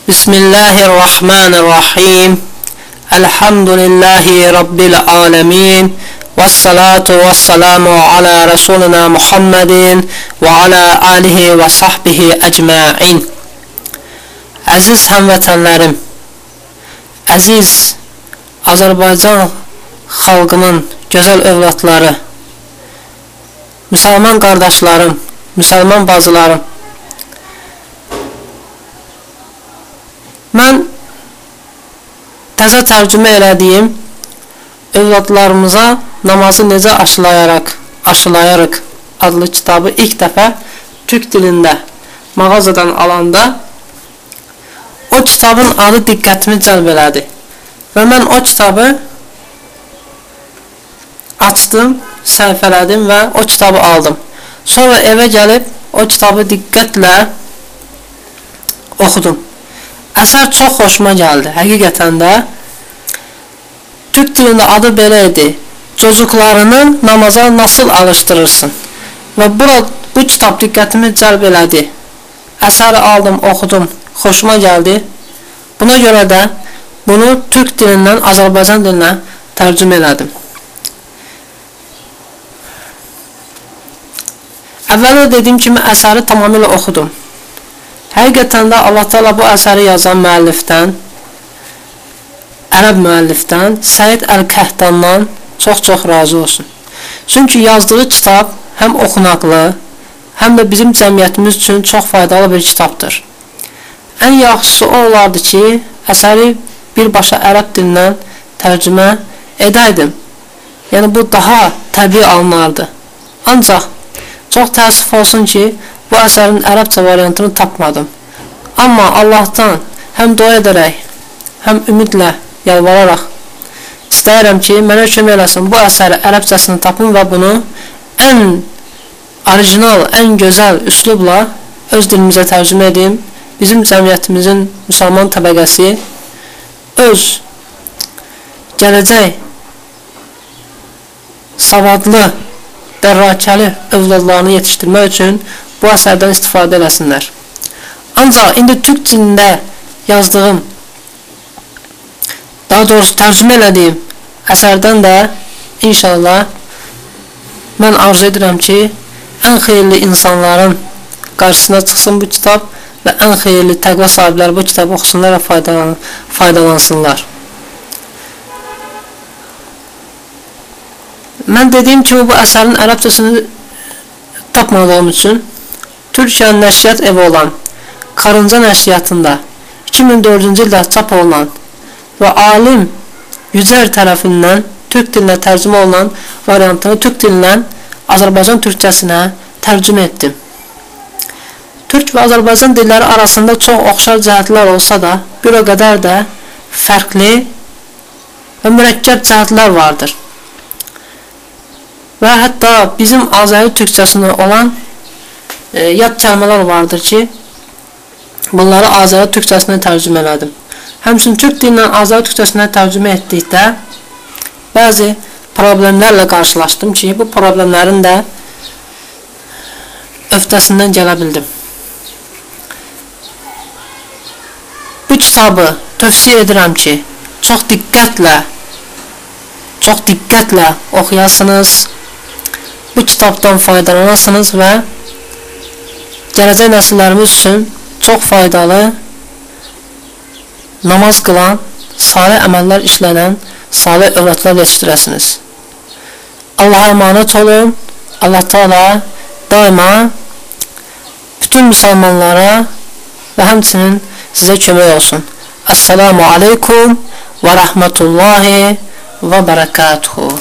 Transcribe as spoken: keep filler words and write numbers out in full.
Bismillahirrahmanirrahim. Elhamdülillahi Rabbil alemin. Vessalatu vesselamu ala Resulina Muhammedin ve ala alihi ve sahbihi ecma'in. Əziz həmvətənlərim, əziz Azərbaycan xalqının gözəl övladları, müsəlman qardaşlarım, müsəlman bacılarım, mən təzə tərcümə elədiyim övladlarımıza namazı necə aşılayaraq, aşılayarıq adlı kitabı ilk dəfə türk dilində mağazadan alanda o kitabın adı diqqətimi cəlb elədi və mən o kitabı açdım, səhifələdim və o kitabı aldım. Sonra evə gəlib o kitabı diqqətlə oxudum. Əsər çox xoşuma gəldi. Həqiqətən də türk dilində adı belə idi: Çocuklarını namaza nasıl alıştırırsın? Və bura, bu kitab diqqətimi cəlb elədi. Əsəri aldım, oxudum, xoşuma gəldi. Buna görə də bunu türk dilindən Azərbaycan dilinə tərcümə elədim. Əvvəldə dediyim kimi əsəri tamamilə oxudum. Həqiqətən də Allah Teala bu əsəri yazan müəllifdən, ərəb müəllifdən, Səid Əl-Kəhtandan çox-çox razı olsun. Çünki yazdığı kitab həm oxunaqlı, həm də bizim cəmiyyətimiz üçün çox faydalı bir kitabdır. Ən yaxşısı o olardı ki, əsəri birbaşa ərəb dilindən tərcümə edəydim. Yəni bu daha təbii alınardı. Ancaq çox təəssüf olsun ki, bu əsərin ərəbcə variantını tapmadım. Amma Allahdan həm dua edərək, həm ümidlə, yalvararaq istəyirəm ki, mənə kömək eləsin, bu əsəri ərəbcəsini tapım və bunu ən orijinal, ən gözəl üslubla öz dilimizə tərcümə edeyim. Bizim cəmiyyətimizin müsəlman təbəqəsi öz gələcək savadlı, dərrakəli övladlarını yetişdirmək üçün bu əsərdən istifadə eləsinlər. Ancaq indi türk dilində yazdığım, daha doğrusu tərcümə elədiyim əsərdən də inşallah mən arzu edirəm ki, ən xeyirli insanların qarşısına çıxsın bu kitab və ən xeyirli təqva sahibləri bu kitabı oxusunlar və faydalan faydalansınlar. Mən dediyim kimi bu əsərin ərəbcəsini tapmadığım üçün Türkiyənin nəşriyyat evi olan Karınca nəşriyyatında iki min dördüncü ildə çap olunan və alim Yücər tərəfindən türk dilinə tərcümə olunan variantını türk dilindən Azərbaycan türkçəsinə tərcümə etdim. Türk və Azərbaycan dilləri arasında çox oxşar cəhətlər olsa da, bir o qədər də fərqli və mürəkkəb cəhətlər vardır. Və hətta bizim Azəri türkçəsində olan e, yad kəlmələr vardır ki, bunları Azəri türkçəsinə tərcümə elədim. Həmçinin türk dilindən Azəri türkçəsinə tərcümə etdikdə bəzi problemlərlə qarşılaşdım ki, bu problemlərin də öhdəsindən gələ bildim. Bu kitabı tövsiyə edirəm ki, çox diqqətlə, çox diqqətlə oxuyasınız, bu kitabdan faydalanasınız və gələcək nəsillərimiz üçün çox faydalı, namaz qılan, salih əməllər işlənən, salih övladlar yetişdirəsiniz. Allah'a emanet olun. Allah Teala daima bütün müsəlmanlara və həmçinin sizə kömək olsun. Esselamu aleykum və rahmetullahi və bərəkatuhu.